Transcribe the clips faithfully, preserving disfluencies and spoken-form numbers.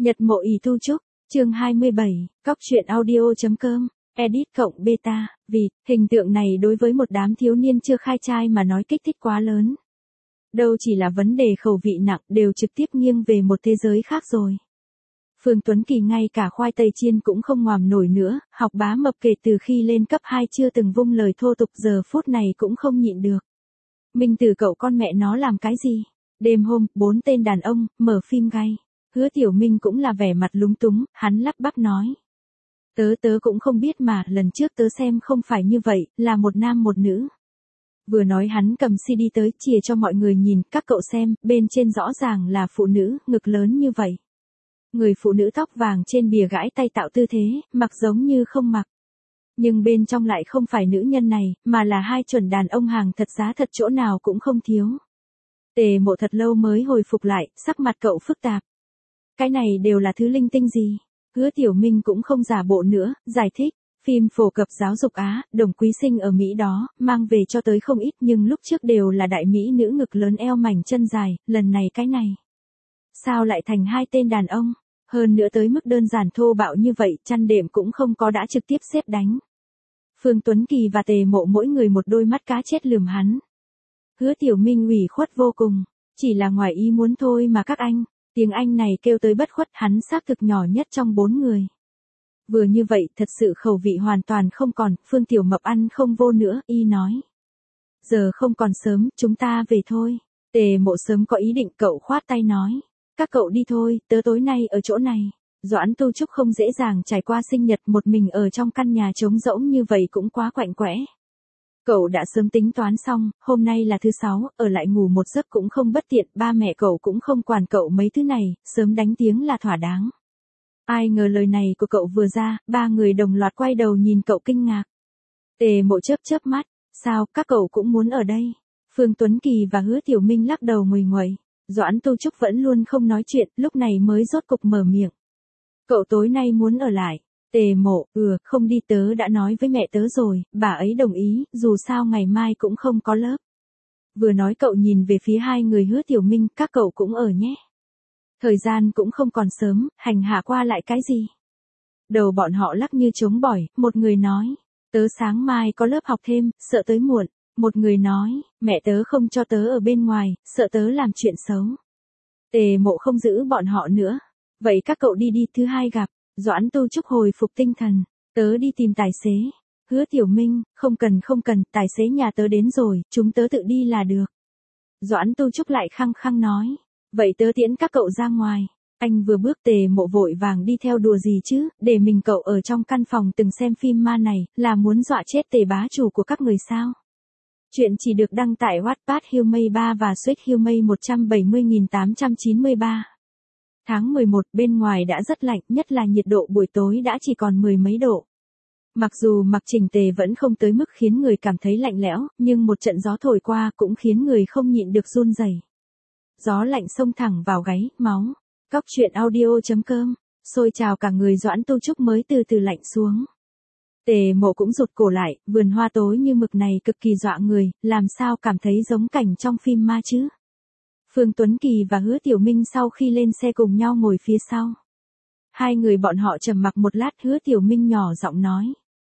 Nhật mộ ỷ tu trúc, chương hai mươi bảy, cóc truyện audio chấm com, edit cộng beta, vì, hình tượng này đối với một đám thiếu niên chưa khai trai mà nói kích thích quá lớn. Đâu chỉ là vấn đề khẩu vị nặng, đều trực tiếp nghiêng về một thế giới khác rồi. Phương Tuấn Kỳ ngay cả khoai tây chiên cũng không ngoàm nổi nữa, học bá mập kể từ khi lên cấp hai chưa từng vung lời thô tục, giờ phút này cũng không nhịn được. Minh Tử cậu con mẹ nó làm cái gì? Đêm hôm, bốn tên đàn ông, mở phim gay. Hứa Tiểu Minh cũng là vẻ mặt lúng túng, hắn lắp bắp nói. Tớ tớ cũng không biết mà, lần trước tớ xem không phải như vậy, là một nam một nữ. Vừa nói hắn cầm xê đê tới, chìa cho mọi người nhìn, các cậu xem, bên trên rõ ràng là phụ nữ, ngực lớn như vậy. Người phụ nữ tóc vàng trên bìa gãi tay tạo tư thế, mặc giống như không mặc. Nhưng bên trong lại không phải nữ nhân này, mà là hai chuẩn đàn ông hàng thật giá thật, chỗ nào cũng không thiếu. Tề Mộ thật lâu mới hồi phục lại, sắc mặt cậu phức tạp. Cái này đều là thứ linh tinh gì? Hứa Tiểu Minh cũng không giả bộ nữa, giải thích. Phim phổ cập giáo dục Á, Đồng Quý Sinh ở Mỹ đó, mang về cho tới không ít, nhưng lúc trước đều là đại mỹ nữ ngực lớn eo mảnh chân dài, lần này cái này. Sao lại thành hai tên đàn ông? Hơn nữa tới mức đơn giản thô bạo như vậy, chăn đệm cũng không có, đã trực tiếp xếp đánh. Phương Tuấn Kỳ và Tề Mộ mỗi người một đôi mắt cá chết lườm hắn. Hứa Tiểu Minh ủy khuất vô cùng, chỉ là ngoài ý muốn thôi mà các anh. Tiếng Anh này kêu tới bất khuất, hắn xác thực nhỏ nhất trong bốn người. Vừa như vậy, thật sự khẩu vị hoàn toàn không còn, Phương Tiểu Mập ăn không vô nữa, y nói. Giờ không còn sớm, chúng ta về thôi. Tề Mộ sớm có ý định, cậu khoát tay nói. Các cậu đi thôi, tớ tối nay ở chỗ này. Doãn Tu Trúc không dễ dàng trải qua sinh nhật một mình ở trong căn nhà trống rỗng như vậy cũng quá quạnh quẽ. Cậu đã sớm tính toán xong, hôm nay là thứ sáu, ở lại ngủ một giấc cũng không bất tiện, ba mẹ cậu cũng không quản cậu mấy thứ này, sớm đánh tiếng là thỏa đáng. Ai ngờ lời này của cậu vừa ra, ba người đồng loạt quay đầu nhìn cậu kinh ngạc. Tề Mộ chớp chớp mắt, sao, các cậu cũng muốn ở đây? Phương Tuấn Kỳ và Hứa Tiểu Minh lắc đầu nguầy nguậy. Doãn Tu Trúc vẫn luôn không nói chuyện, lúc này mới rốt cục mở miệng. Cậu tối nay muốn ở lại. Tề Mộ, ừ, không đi, tớ đã nói với mẹ tớ rồi, bà ấy đồng ý, dù sao ngày mai cũng không có lớp. Vừa nói cậu nhìn về phía hai người Hứa Tiểu Minh, các cậu cũng ở nhé. Thời gian cũng không còn sớm, hành hạ qua lại cái gì. Đầu bọn họ lắc như trống bỏi, một người nói, tớ sáng mai có lớp học thêm, sợ tới muộn. Một người nói, mẹ tớ không cho tớ ở bên ngoài, sợ tớ làm chuyện xấu. Tề Mộ không giữ bọn họ nữa. Vậy các cậu đi đi, thứ hai gặp. Doãn Tu Trúc hồi phục tinh thần. Tớ đi tìm tài xế. Hứa Tiểu Minh, không cần không cần, tài xế nhà tớ đến rồi, chúng tớ tự đi là được. Doãn Tu Trúc lại khăng khăng nói. Vậy tớ tiễn các cậu ra ngoài. Anh vừa bước, Tề Mộ vội vàng đi theo, đùa gì chứ, để mình cậu ở trong căn phòng từng xem phim ma này, là muốn dọa chết Tề bá chủ của các người sao? Chuyện chỉ được đăng tại Wattpad Humay ba và Sweet Humay một trăm bảy mươi nghìn tám trăm chín mươi ba. Tháng mười một, bên ngoài đã rất lạnh, nhất là nhiệt độ buổi tối đã chỉ còn mười mấy độ. Mặc dù mặc chỉnh tề vẫn không tới mức khiến người cảm thấy lạnh lẽo, nhưng một trận gió thổi qua cũng khiến người không nhịn được run rẩy. Gió lạnh xông thẳng vào gáy, máu. Cóc truyện audio chấm com, xôi trào cả người. Doãn Tu Trúc mới từ từ lạnh xuống. Tề Mộ cũng rụt cổ lại, vườn hoa tối như mực này cực kỳ dọa người, làm sao cảm thấy giống cảnh trong phim ma chứ? Phương Tuấn Kỳ và Hứa Tiểu Minh sau khi lên xe cùng nhau ngồi phía sau. Hai người bọn họ trầm mặc một lát, Hứa Tiểu Minh nhỏ giọng nói.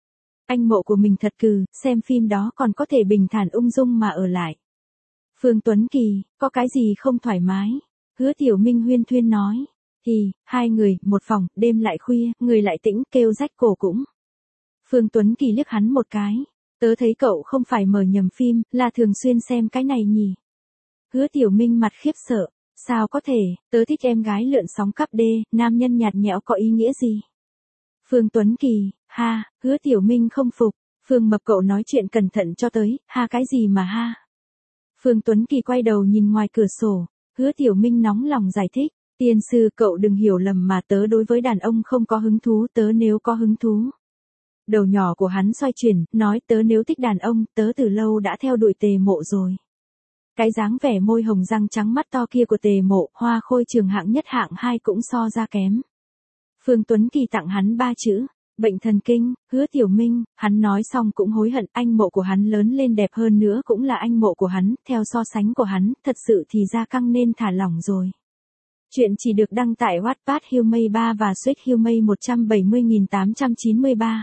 Anh Mộ của mình thật cừ, xem phim đó còn có thể bình thản ung dung mà ở lại. Phương Tuấn Kỳ, có cái gì không thoải mái? Hứa Tiểu Minh huyên thuyên nói. Thì, hai người, một phòng, đêm lại khuya, người lại tĩnh, kêu rách cổ cũng. Phương Tuấn Kỳ liếc hắn một cái. Tớ thấy cậu không phải mở nhầm phim, là thường xuyên xem cái này nhỉ? Hứa Tiểu Minh mặt khiếp sợ. Sao có thể, tớ thích em gái lượn sóng cắp đê, nam nhân nhạt nhẽo có ý nghĩa gì? Phương Tuấn Kỳ, ha, Hứa Tiểu Minh không phục. Phương Mập cậu nói chuyện cẩn thận cho tới, ha cái gì mà ha? Phương Tuấn Kỳ quay đầu nhìn ngoài cửa sổ. Hứa Tiểu Minh nóng lòng giải thích. Tiên sư, cậu đừng hiểu lầm mà, tớ đối với đàn ông không có hứng thú, tớ nếu có hứng thú. Đầu nhỏ của hắn xoay chuyển, nói tớ nếu thích đàn ông, tớ từ lâu đã theo đuổi Tề Mộ rồi. Cái dáng vẻ môi hồng răng trắng mắt to kia của Tề Mộ, hoa khôi trường hạng nhất hạng hai cũng so ra kém. Phương Tuấn Kỳ tặng hắn ba chữ, bệnh thần kinh. Hứa Tiểu Minh, hắn nói xong cũng hối hận, anh Mộ của hắn lớn lên đẹp hơn nữa cũng là anh Mộ của hắn, theo so sánh của hắn, thật sự thì da căng nên thả lỏng rồi. Chuyện chỉ được đăng tại Wattpad Humay ba và Sweet Humay một trăm bảy mươi nghìn tám trăm chín mươi ba.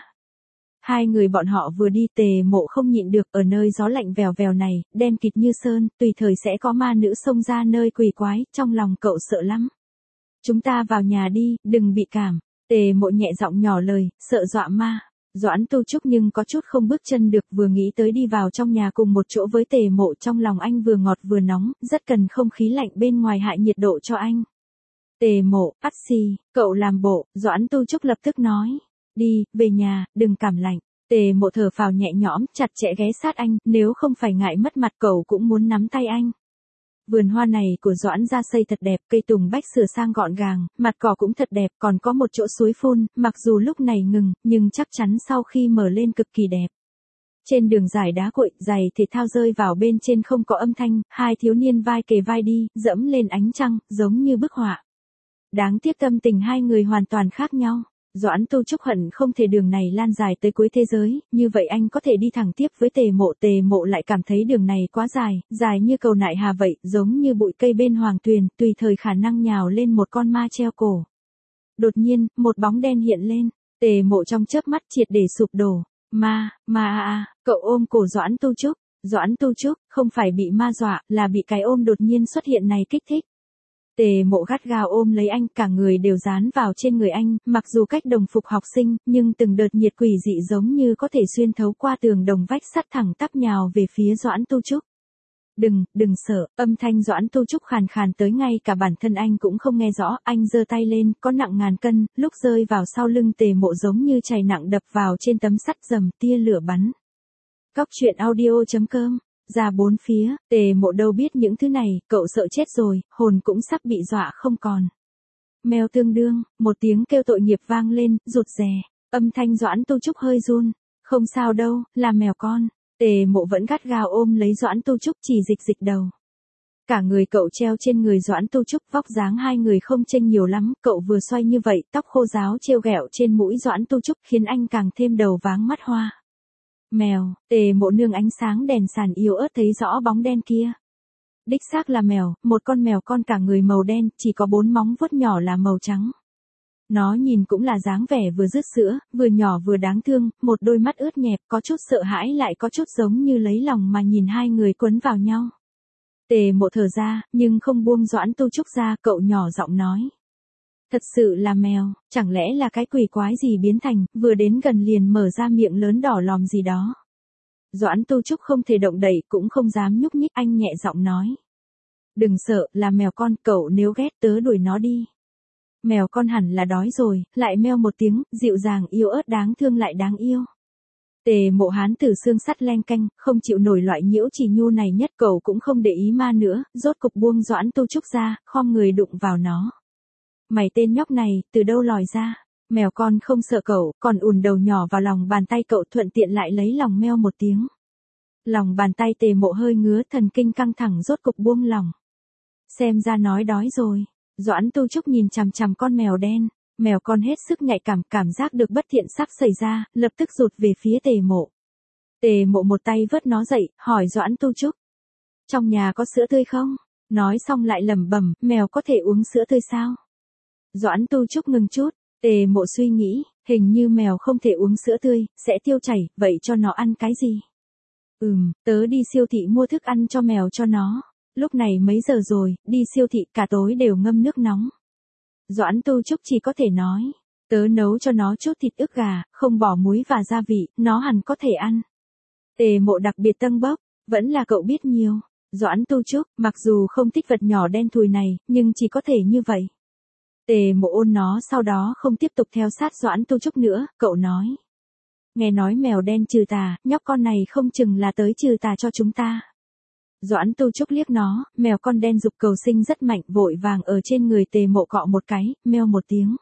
Hai người bọn họ vừa đi, Tề Mộ không nhịn được, ở nơi gió lạnh vèo vèo này, đen kịt như sơn, tùy thời sẽ có ma nữ xông ra nơi quỷ quái, trong lòng cậu sợ lắm. Chúng ta vào nhà đi, đừng bị cảm. Tề Mộ nhẹ giọng nhỏ lời, sợ dọa ma. Doãn Tu Trúc nhưng có chút không bước chân được, vừa nghĩ tới đi vào trong nhà cùng một chỗ với Tề Mộ, trong lòng anh vừa ngọt vừa nóng, rất cần không khí lạnh bên ngoài hại nhiệt độ cho anh. Tề Mộ, ắt xì, cậu làm bộ, Doãn Tu Trúc lập tức nói. Đi, về nhà, đừng cảm lạnh. Tề Mộ thở phào nhẹ nhõm, chặt chẽ ghé sát anh, nếu không phải ngại mất mặt cậu cũng muốn nắm tay anh. Vườn hoa này của Doãn gia xây thật đẹp, cây tùng bách sửa sang gọn gàng, mặt cỏ cũng thật đẹp, còn có một chỗ suối phun, mặc dù lúc này ngừng, nhưng chắc chắn sau khi mở lên cực kỳ đẹp. Trên đường dài đá cuội, giày thể thao rơi vào bên trên không có âm thanh, hai thiếu niên vai kề vai đi, dẫm lên ánh trăng, giống như bức họa. Đáng tiếc tâm tình hai người hoàn toàn khác nhau. Doãn Tu Trúc hận không thể đường này lan dài tới cuối thế giới, như vậy anh có thể đi thẳng tiếp với Tề Mộ. Tề Mộ lại cảm thấy đường này quá dài, dài như cầu nại hà vậy, giống như bụi cây bên hoàng tuyền, tùy thời khả năng nhào lên một con ma treo cổ. Đột nhiên, một bóng đen hiện lên, Tề Mộ trong chớp mắt triệt để sụp đổ. Ma, ma a a, cậu ôm cổ Doãn Tu Trúc. Doãn Tu Trúc, không phải bị ma dọa, là bị cái ôm đột nhiên xuất hiện này kích thích. Tề Mộ gắt gao ôm lấy anh, cả người đều dán vào trên người anh, mặc dù cách đồng phục học sinh, nhưng từng đợt nhiệt quỷ dị giống như có thể xuyên thấu qua tường đồng vách sắt thẳng tắp nhào về phía Doãn Tu Trúc. Đừng, đừng sợ, âm thanh Doãn Tu Trúc khàn khàn tới ngay cả bản thân anh cũng không nghe rõ, anh giơ tay lên, có nặng ngàn cân, lúc rơi vào sau lưng Tề Mộ giống như chày nặng đập vào trên tấm sắt rầm, tia lửa bắn. Cóc truyện audio chấm com. Ra bốn phía, Tề Mộ đâu biết những thứ này, cậu sợ chết rồi, hồn cũng sắp bị dọa không còn. Mèo tương đương, một tiếng kêu tội nghiệp vang lên, rụt rè, âm thanh Doãn Tu Trúc hơi run. Không sao đâu, là mèo con. Tề Mộ vẫn gắt gao ôm lấy Doãn Tu Trúc, chỉ dịch dịch đầu. Cả người cậu treo trên người Doãn Tu Trúc, vóc dáng hai người không chênh nhiều lắm, cậu vừa xoay như vậy, tóc khô ráo trêu ghẹo trên mũi Doãn Tu Trúc khiến anh càng thêm đầu váng mắt hoa. Mèo, Tề Mộ nương ánh sáng đèn sàn yếu ớt thấy rõ bóng đen kia. Đích xác là mèo, một con mèo con cả người màu đen, chỉ có bốn móng vuốt nhỏ là màu trắng. Nó nhìn cũng là dáng vẻ vừa rứt sữa, vừa nhỏ vừa đáng thương, một đôi mắt ướt nhẹp, có chút sợ hãi lại có chút giống như lấy lòng mà nhìn hai người quấn vào nhau. Tề Mộ thở ra, nhưng không buông Doãn Tu Trúc ra, cậu nhỏ giọng nói. Thật sự là mèo, chẳng lẽ là cái quỷ quái gì biến thành, vừa đến gần liền mở ra miệng lớn đỏ lòm gì đó. Doãn Tu Trúc không thể động đậy, cũng không dám nhúc nhích, anh nhẹ giọng nói. Đừng sợ, là mèo con, cậu nếu ghét tớ đuổi nó đi. Mèo con hẳn là đói rồi, lại meo một tiếng, dịu dàng yếu ớt đáng thương lại đáng yêu. Tề Mộ hán tử xương sắt leng canh, không chịu nổi loại nhiễu chỉ nhu này nhất, cậu cũng không để ý ma nữa, rốt cục buông Doãn Tu Trúc ra, khom người đụng vào nó. Mày tên nhóc này, từ đâu lòi ra? Mèo con không sợ cậu, còn ùn đầu nhỏ vào lòng bàn tay cậu, thuận tiện lại lấy lòng meo một tiếng. Lòng bàn tay Tề Mộ hơi ngứa, thần kinh căng thẳng rốt cục buông lòng. Xem ra nói đói rồi. Doãn Tu Trúc nhìn chằm chằm con mèo đen, mèo con hết sức nhạy cảm, cảm giác được bất thiện sắp xảy ra, lập tức rụt về phía Tề Mộ. Tề Mộ một tay vớt nó dậy, hỏi Doãn Tu Trúc. Trong nhà có sữa tươi không? Nói xong lại lẩm bẩm, mèo có thể uống sữa tươi sao? Doãn Tu Trúc ngừng chút, Tề Mộ suy nghĩ, hình như mèo không thể uống sữa tươi, sẽ tiêu chảy, vậy cho nó ăn cái gì? Ừm, tớ đi siêu thị mua thức ăn cho mèo cho nó. Lúc này mấy giờ rồi, đi siêu thị cả tối đều ngâm nước nóng. Doãn Tu Trúc chỉ có thể nói, tớ nấu cho nó chút thịt ức gà, không bỏ muối và gia vị, nó hẳn có thể ăn. Tề Mộ đặc biệt tâng bốc, vẫn là cậu biết nhiều. Doãn Tu Trúc, mặc dù không thích vật nhỏ đen thùi này, nhưng chỉ có thể như vậy. Tề Mộ ôn nó, sau đó không tiếp tục theo sát Doãn Tu Trúc nữa, cậu nói. Nghe nói mèo đen trừ tà, nhóc con này không chừng là tới trừ tà cho chúng ta. Doãn Tu Trúc liếc nó, mèo con đen dục cầu sinh rất mạnh, vội vàng ở trên người Tề Mộ cọ một cái, meo một tiếng.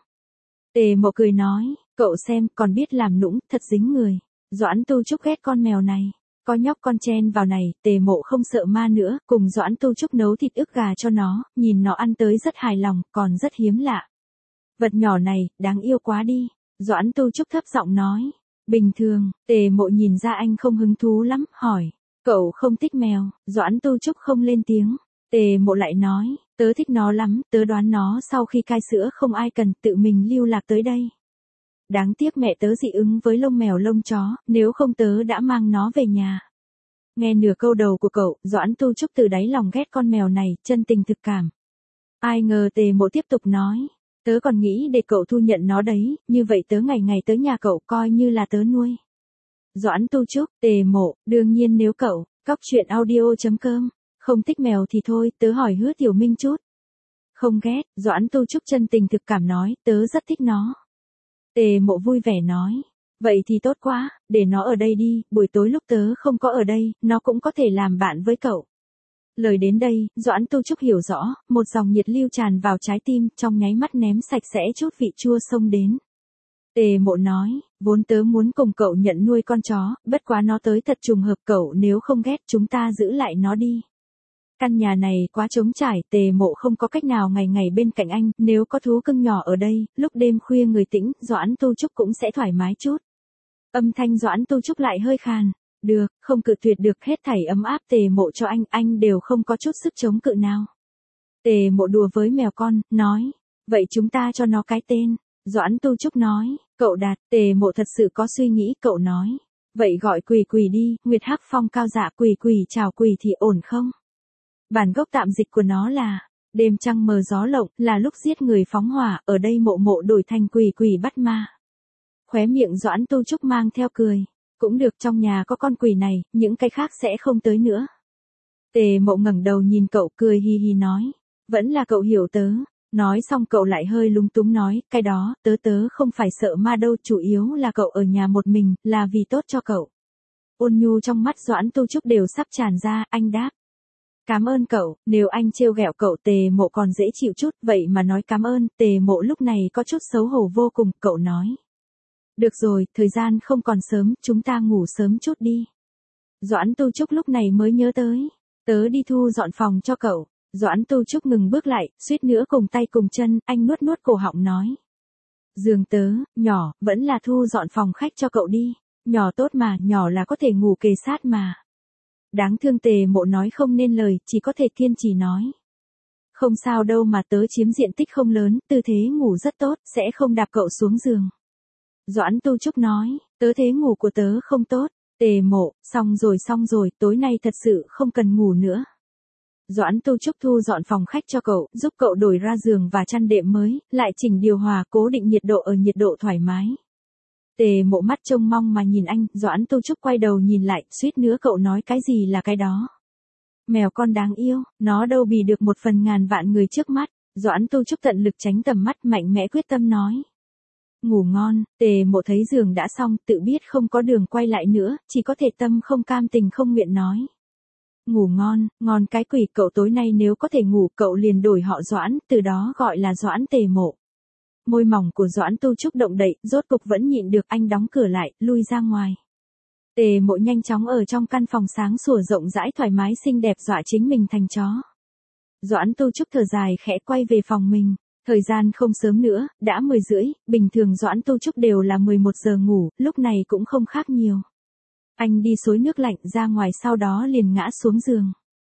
Tề Mộ cười nói, cậu xem, còn biết làm nũng, thật dính người. Doãn Tu Trúc ghét con mèo này. Có nhóc con chen vào này, Tề Mộ không sợ ma nữa, cùng Doãn Tu Trúc nấu thịt ức gà cho nó, nhìn nó ăn tới rất hài lòng, còn rất hiếm lạ. Vật nhỏ này, đáng yêu quá đi. Doãn Tu Trúc thấp giọng nói. Bình thường, Tề Mộ nhìn ra anh không hứng thú lắm, hỏi. Cậu không thích mèo, Doãn Tu Trúc không lên tiếng. Tề Mộ lại nói, Tớ thích nó lắm, tớ đoán nó sau khi cai sữa không ai cần tự mình lưu lạc tới đây. Đáng tiếc mẹ tớ dị ứng với lông mèo lông chó, nếu không tớ đã mang nó về nhà. Nghe nửa câu đầu của cậu, Doãn Tu Trúc từ đáy lòng ghét con mèo này, chân tình thực cảm. Ai ngờ Tề Mộ tiếp tục nói, tớ còn nghĩ để cậu thu nhận nó đấy, như vậy tớ ngày ngày tới nhà cậu coi như là tớ nuôi. Doãn Tu Trúc, Tề Mộ, đương nhiên nếu cậu, cóc truyện audio chấm com, không thích mèo thì thôi, tớ hỏi Hứa Tiểu Minh chút. Không ghét, Doãn Tu Trúc chân tình thực cảm nói, tớ rất thích nó. Tề Mộ vui vẻ nói, vậy thì tốt quá, để nó ở đây đi, buổi tối lúc tớ không có ở đây, nó cũng có thể làm bạn với cậu. Lời đến đây, Doãn Tu Trúc hiểu rõ, một dòng nhiệt lưu tràn vào trái tim, trong nháy mắt ném sạch sẽ chút vị chua xông đến. Tề Mộ nói, vốn tớ muốn cùng cậu nhận nuôi con chó, bất quá nó tới thật trùng hợp, cậu nếu không ghét chúng ta giữ lại nó đi. Căn nhà này quá trống trải, Tề Mộ không có cách nào ngày ngày bên cạnh anh, nếu có thú cưng nhỏ ở đây, lúc đêm khuya người tĩnh, Doãn Tu Trúc cũng sẽ thoải mái chút. Âm thanh Doãn Tu Trúc lại hơi khàn. Được, không cự tuyệt được, hết thảy ấm áp Tề Mộ cho anh, anh đều không có chút sức chống cự nào. Tề Mộ đùa với mèo con, nói, vậy chúng ta cho nó cái tên. Doãn Tu Trúc nói, cậu Đạt, Tề Mộ thật sự có suy nghĩ, cậu nói, vậy gọi Quỳ Quỳ đi, Nguyệt Hắc Phong cao dạ, Quỳ Quỳ chào Quỳ thì ổn không? Bản gốc tạm dịch của nó là, đêm trăng mờ gió lộng, là lúc giết người phóng hỏa, ở đây Mộ Mộ đổi thành Quỳ Quỳ bắt ma. Khóe miệng Doãn Tu Trúc mang theo cười. Cũng được, trong nhà có con quỷ này, những cái khác sẽ không tới nữa. Tề Mộ ngẩng đầu nhìn cậu cười hi hi nói, vẫn là cậu hiểu tớ. Nói xong cậu lại hơi lúng túng nói, cái đó, tớ tớ không phải sợ ma đâu, chủ yếu là cậu ở nhà một mình, là vì tốt cho cậu. Ôn nhu trong mắt Doãn Tu Trúc đều sắp tràn ra, anh đáp. Cảm ơn cậu, nếu anh trêu ghẹo cậu Tề Mộ còn dễ chịu chút, vậy mà nói cảm ơn, Tề Mộ lúc này có chút xấu hổ vô cùng, cậu nói. Được rồi, thời gian không còn sớm, chúng ta ngủ sớm chút đi. Doãn Tu Trúc lúc này mới nhớ tới. Tớ đi thu dọn phòng cho cậu. Doãn Tu Trúc ngừng bước lại, suýt nữa cùng tay cùng chân, anh nuốt nuốt cổ họng nói. Giường tớ, nhỏ, vẫn là thu dọn phòng khách cho cậu đi. Nhỏ tốt mà, nhỏ là có thể ngủ kề sát mà. Đáng thương Tề Mộ nói không nên lời, chỉ có thể kiên trì nói. Không sao đâu mà tớ chiếm diện tích không lớn, tư thế ngủ rất tốt, sẽ không đạp cậu xuống giường. Doãn Tu Trúc nói, tớ thế ngủ của tớ không tốt. Tề Mộ, xong rồi xong rồi, tối nay thật sự không cần ngủ nữa. Doãn Tu Trúc thu dọn phòng khách cho cậu, giúp cậu đổi ra giường và chăn đệm mới, lại chỉnh điều hòa, cố định nhiệt độ ở nhiệt độ thoải mái. Tề Mộ mắt trông mong mà nhìn anh, Doãn Tu Trúc quay đầu nhìn lại, suýt nữa cậu nói cái gì là cái đó. Mèo con đáng yêu, nó đâu bì được một phần ngàn vạn người trước mắt. Doãn Tu Trúc tận lực tránh tầm mắt, mạnh mẽ quyết tâm nói. Ngủ ngon, Tề Mộ thấy giường đã xong, tự biết không có đường quay lại nữa, chỉ có thể tâm không cam tình không nguyện nói. Ngủ ngon, ngon cái quỷ, cậu tối nay nếu có thể ngủ, cậu liền đổi họ Doãn, từ đó gọi là Doãn Tề Mộ. Môi mỏng của Doãn Tu Trúc động đậy, rốt cục vẫn nhịn được, anh đóng cửa lại, lui ra ngoài. Tề Mộ nhanh chóng ở trong căn phòng sáng sủa rộng rãi thoải mái xinh đẹp dọa chính mình thành chó. Doãn Tu Trúc thở dài khẽ quay về phòng mình. Thời gian không sớm nữa, đã mười rưỡi, bình thường Doãn Tu Trúc đều là mười một giờ ngủ, lúc này cũng không khác nhiều. Anh đi xối nước lạnh ra ngoài sau đó liền ngã xuống giường.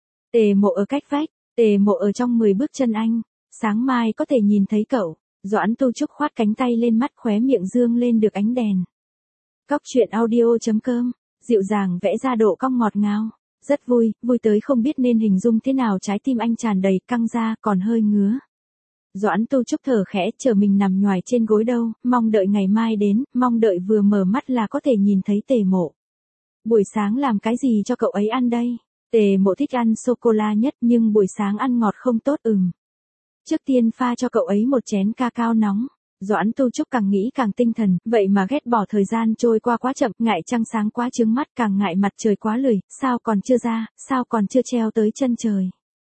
Tề Mộ ở cách vách, Tề Mộ ở trong mười bước chân anh, sáng mai có thể nhìn thấy cậu. Doãn Tu Trúc khoát cánh tay lên mắt, khóe miệng dương lên được ánh đèn. Cóc truyện audio chấm com, dịu dàng vẽ ra độ cong ngọt ngào. Rất vui, vui tới không biết nên hình dung thế nào, trái tim anh tràn đầy căng ra, còn hơi ngứa. Doãn Tu Trúc thở khẽ, chờ mình nằm nhoài trên gối đâu, mong đợi ngày mai đến, mong đợi vừa mở mắt là có thể nhìn thấy Tề Mộ. Buổi sáng làm cái gì cho cậu ấy ăn đây? Tề Mộ thích ăn sô-cô-la nhất, nhưng buổi sáng ăn ngọt không tốt ừm. Trước tiên pha cho cậu ấy một chén ca cao nóng. Doãn Tu Trúc càng nghĩ càng tinh thần, vậy mà ghét bỏ thời gian trôi qua quá chậm, ngại trăng sáng quá chướng mắt, càng ngại mặt trời quá lười, sao còn chưa ra, sao còn chưa treo tới chân trời.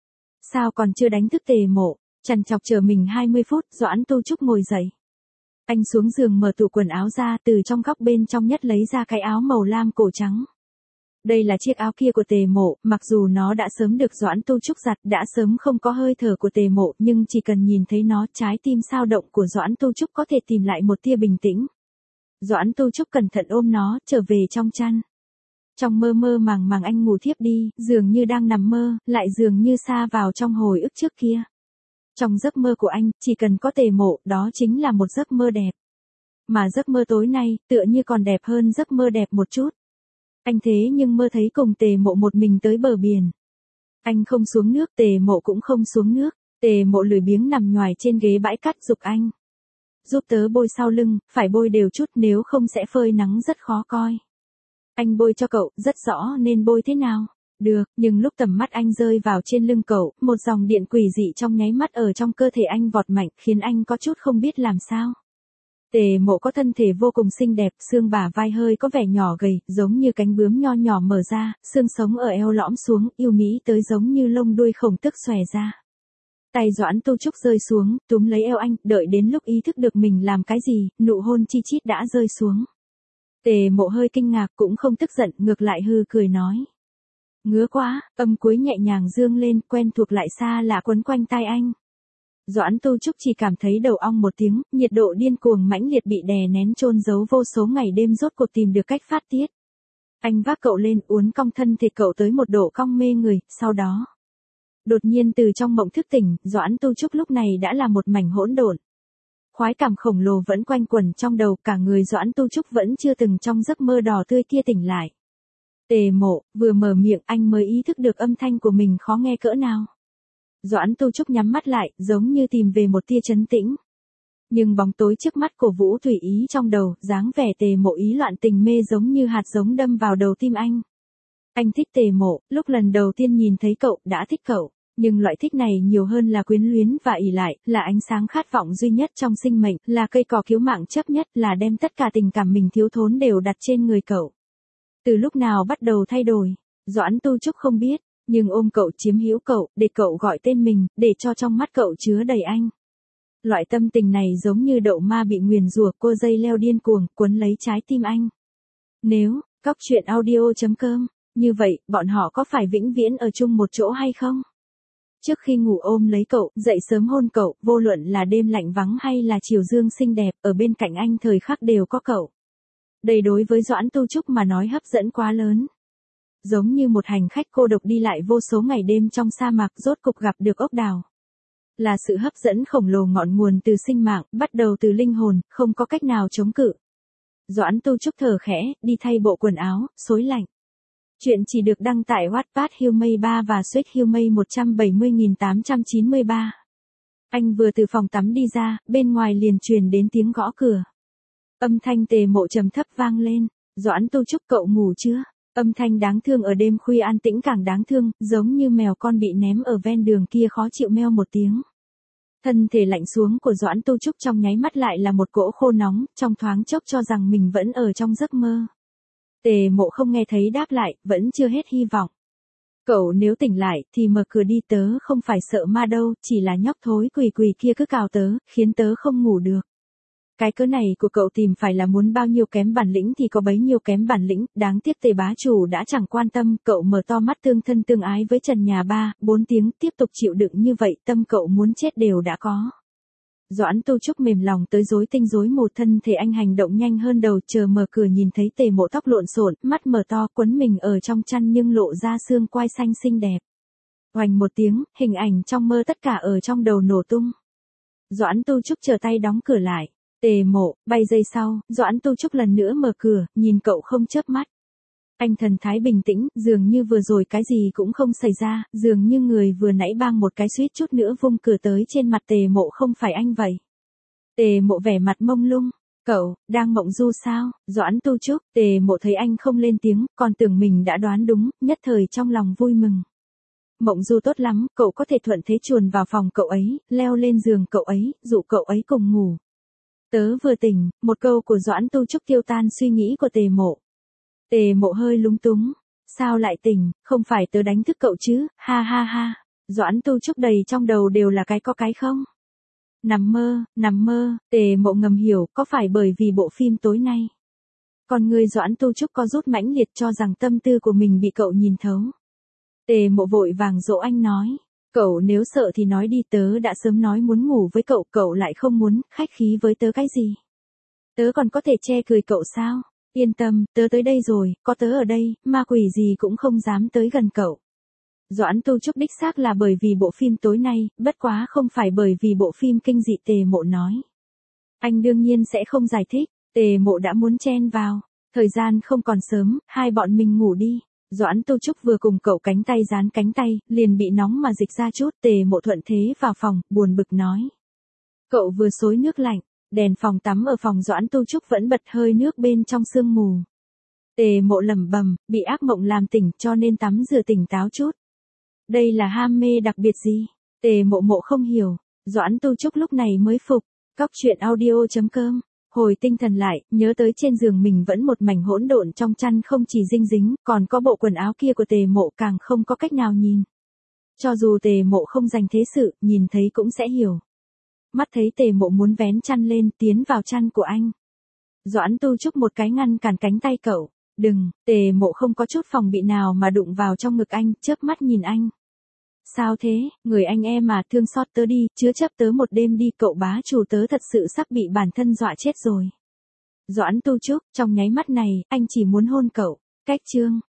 Sao còn chưa đánh thức Tề Mộ. Chằn chọc chờ mình hai mươi phút, Doãn Tu Trúc ngồi dậy. Anh xuống giường mở tủ quần áo ra, từ trong góc bên trong nhất lấy ra cái áo màu lam cổ trắng. Đây là chiếc áo kia của Tề Mộ, mặc dù nó đã sớm được Doãn Tu Trúc giặt, đã sớm không có hơi thở của Tề Mộ, nhưng chỉ cần nhìn thấy nó, trái tim sao động của Doãn Tu Trúc có thể tìm lại một tia bình tĩnh. Doãn Tu Trúc cẩn thận ôm nó, trở về trong chăn. Trong mơ mơ màng màng anh ngủ thiếp đi, dường như đang nằm mơ, lại dường như xa vào trong hồi ức trước kia. Trong giấc mơ của anh, chỉ cần có Tề Mộ, đó chính là một giấc mơ đẹp. Mà giấc mơ tối nay, tựa như còn đẹp hơn giấc mơ đẹp một chút. Anh thế nhưng mơ thấy cùng Tề Mộ một mình tới bờ biển. Anh không xuống nước, Tề Mộ cũng không xuống nước. Tề Mộ lười biếng nằm nhoài trên ghế bãi cát giục anh. Giúp tớ bôi sau lưng, phải bôi đều chút nếu không sẽ phơi nắng rất khó coi. Anh bôi cho cậu, rất rõ nên bôi thế nào. Được, nhưng lúc tầm mắt anh rơi vào trên lưng cậu, một dòng điện quỷ dị trong nháy mắt ở trong cơ thể anh vọt mạnh, khiến anh có chút không biết làm sao. Tề Mộ có thân thể vô cùng xinh đẹp, xương bả vai hơi có vẻ nhỏ gầy, giống như cánh bướm nho nhỏ mở ra, xương sống ở eo lõm xuống, yêu mỹ tới giống như lông đuôi khổng tức xòe ra. Tay Doãn Tu Trúc rơi xuống, túm lấy eo anh, đợi đến lúc ý thức được mình làm cái gì, nụ hôn chi chít đã rơi xuống. Tề Mộ hơi kinh ngạc cũng không tức giận, ngược lại hư cười nói. Ngứa quá, âm cuối nhẹ nhàng dương lên, quen thuộc lại xa lạ quấn quanh tai anh. Doãn Tu Trúc chỉ cảm thấy đầu ong một tiếng, nhiệt độ điên cuồng mãnh liệt bị đè nén chôn giấu vô số ngày đêm rốt cuộc tìm được cách phát tiết. Anh vác cậu lên, uốn cong thân thể cậu tới một độ cong mê người, sau đó. Đột nhiên từ trong mộng thức tỉnh, Doãn Tu Trúc lúc này đã là một mảnh hỗn độn. Khoái cảm khổng lồ vẫn quanh quẩn trong đầu, cả người Doãn Tu Trúc vẫn chưa từng trong giấc mơ đỏ tươi kia tỉnh lại. Tề Mộ, vừa mở miệng anh mới ý thức được âm thanh của mình khó nghe cỡ nào. Doãn Tu Trúc nhắm mắt lại, giống như tìm về một tia trấn tĩnh. Nhưng bóng tối trước mắt cổ Vũ Thủy ý trong đầu, dáng vẻ Tề Mộ ý loạn tình mê giống như hạt giống đâm vào đầu tim anh. Anh thích Tề Mộ, lúc lần đầu tiên nhìn thấy cậu, đã thích cậu. Nhưng loại thích này nhiều hơn là quyến luyến và ỷ lại, là ánh sáng khát vọng duy nhất trong sinh mệnh, là cây cỏ cứu mạng chấp nhất, là đem tất cả tình cảm mình thiếu thốn đều đặt trên người cậu. Từ lúc nào bắt đầu thay đổi, Doãn Tu Trúc không biết, nhưng ôm cậu chiếm hữu cậu, để cậu gọi tên mình, để cho trong mắt cậu chứa đầy anh. Loại tâm tình này giống như đậu ma bị nguyền rủa, cô dây leo điên cuồng, cuốn lấy trái tim anh. Nếu, Cóc Truyện Audio chấm com, như vậy, bọn họ có phải vĩnh viễn ở chung một chỗ hay không? Trước khi ngủ ôm lấy cậu, dậy sớm hôn cậu, vô luận là đêm lạnh vắng hay là chiều dương xinh đẹp, ở bên cạnh anh thời khắc đều có cậu. Đây đối với Doãn Tu Trúc mà nói hấp dẫn quá lớn. Giống như một hành khách cô độc đi lại vô số ngày đêm trong sa mạc rốt cục gặp được ốc đào. Là sự hấp dẫn khổng lồ ngọn nguồn từ sinh mạng, bắt đầu từ linh hồn, không có cách nào chống cự. Doãn Tu Trúc thở khẽ, đi thay bộ quần áo, xối lạnh. Chuyện chỉ được đăng tại Wattpad Humay ba và Suede Humay một trăm bảy mươi nghìn tám trăm chín mươi ba. Anh vừa từ phòng tắm đi ra, bên ngoài liền truyền đến tiếng gõ cửa. Âm thanh Tề Mộ trầm thấp vang lên. Doãn Tu Trúc, cậu ngủ chưa? Âm thanh đáng thương ở đêm khuya an tĩnh càng đáng thương, giống như mèo con bị ném ở ven đường kia khó chịu meo một tiếng. Thân thể lạnh xuống của Doãn Tu Trúc trong nháy mắt lại là một cỗ khô nóng, trong thoáng chốc cho rằng mình vẫn ở trong giấc mơ. Tề Mộ không nghe thấy đáp lại, vẫn chưa hết hy vọng. Cậu nếu tỉnh lại, thì mở cửa đi, tớ không phải sợ ma đâu, chỉ là nhóc thối quỳ quỳ kia cứ cào tớ, khiến tớ không ngủ được. Cái cớ này của cậu tìm phải là muốn bao nhiêu kém bản lĩnh thì có bấy nhiêu kém bản lĩnh, đáng tiếc Tề bá chủ đã chẳng quan tâm, cậu mở to mắt tương thân tương ái với Trần nhà ba, bốn tiếng tiếp tục chịu đựng như vậy, tâm cậu muốn chết đều đã có. Doãn Tu Trúc mềm lòng tới rối tinh rối mù, thân thể anh hành động nhanh hơn đầu, chờ mở cửa nhìn thấy Tề Mộ tóc lộn xộn, mắt mở to quấn mình ở trong chăn nhưng lộ ra xương quai xanh xinh đẹp. Oành một tiếng, hình ảnh trong mơ tất cả ở trong đầu nổ tung. Doãn Tu Trúc trở tay đóng cửa lại. Tề Mộ, bay giây sau, Doãn Tu Trúc lần nữa mở cửa, nhìn cậu không chớp mắt. Anh thần thái bình tĩnh, dường như vừa rồi cái gì cũng không xảy ra, dường như người vừa nãy bang một cái suýt chút nữa vung cửa tới trên mặt Tề Mộ không phải anh vậy. Tề Mộ vẻ mặt mông lung, cậu, đang mộng du sao? Doãn Tu Trúc, Tề Mộ thấy anh không lên tiếng, còn tưởng mình đã đoán đúng, nhất thời trong lòng vui mừng. Mộng du tốt lắm, cậu có thể thuận thế chuồn vào phòng cậu ấy, leo lên giường cậu ấy, dụ cậu ấy cùng ngủ. Tớ vừa tỉnh, một câu của Doãn Tu Trúc tiêu tan suy nghĩ của Tề Mộ. Tề Mộ hơi lúng túng. Sao lại tỉnh, không phải tớ đánh thức cậu chứ, ha ha ha. Doãn Tu Trúc đầy trong đầu đều là cái có cái không. Nằm mơ, nằm mơ, Tề Mộ ngầm hiểu, có phải bởi vì bộ phim tối nay. Còn người Doãn Tu Trúc có rút mãnh liệt cho rằng tâm tư của mình bị cậu nhìn thấu. Tề Mộ vội vàng dỗ anh nói. Cậu nếu sợ thì nói đi, tớ đã sớm nói muốn ngủ với cậu, cậu lại không muốn, khách khí với tớ cái gì. Tớ còn có thể che cười cậu sao? Yên tâm, tớ tới đây rồi, có tớ ở đây, ma quỷ gì cũng không dám tới gần cậu. Doãn Tu Trúc đích xác là bởi vì bộ phim tối nay, bất quá không phải bởi vì bộ phim kinh dị Tề Mộ nói. Anh đương nhiên sẽ không giải thích, Tề Mộ đã muốn chen vào. Thời gian không còn sớm, hai bọn mình ngủ đi. Doãn Tu Trúc vừa cùng cậu cánh tay dán cánh tay, liền bị nóng mà dịch ra chút. Tề Mộ thuận thế vào phòng, buồn bực nói. Cậu vừa xối nước lạnh, đèn phòng tắm ở phòng Doãn Tu Trúc vẫn bật hơi nước bên trong sương mù. Tề Mộ lẩm bẩm, bị ác mộng làm tỉnh cho nên tắm rửa tỉnh táo chút. Đây là ham mê đặc biệt gì? Tề Mộ Mộ không hiểu. Doãn Tu Trúc lúc này mới phục. Cóc truyện audio chấm com. Hồi tinh thần lại, nhớ tới trên giường mình vẫn một mảnh hỗn độn trong chăn không chỉ dinh dính, còn có bộ quần áo kia của Tề Mộ càng không có cách nào nhìn. Cho dù Tề Mộ không dành thế sự, nhìn thấy cũng sẽ hiểu. Mắt thấy Tề Mộ muốn vén chăn lên, tiến vào chăn của anh. Doãn Tu Trúc một cái ngăn cản cánh tay cậu. Đừng, Tề Mộ không có chút phòng bị nào mà đụng vào trong ngực anh, chớp mắt nhìn anh. Sao thế, người anh em mà thương xót tớ đi, chứa chấp tớ một đêm đi, cậu bá chủ tớ thật sự sắp bị bản thân dọa chết rồi. Doãn Tu Trúc, trong nháy mắt này, anh chỉ muốn hôn cậu. Cách chương.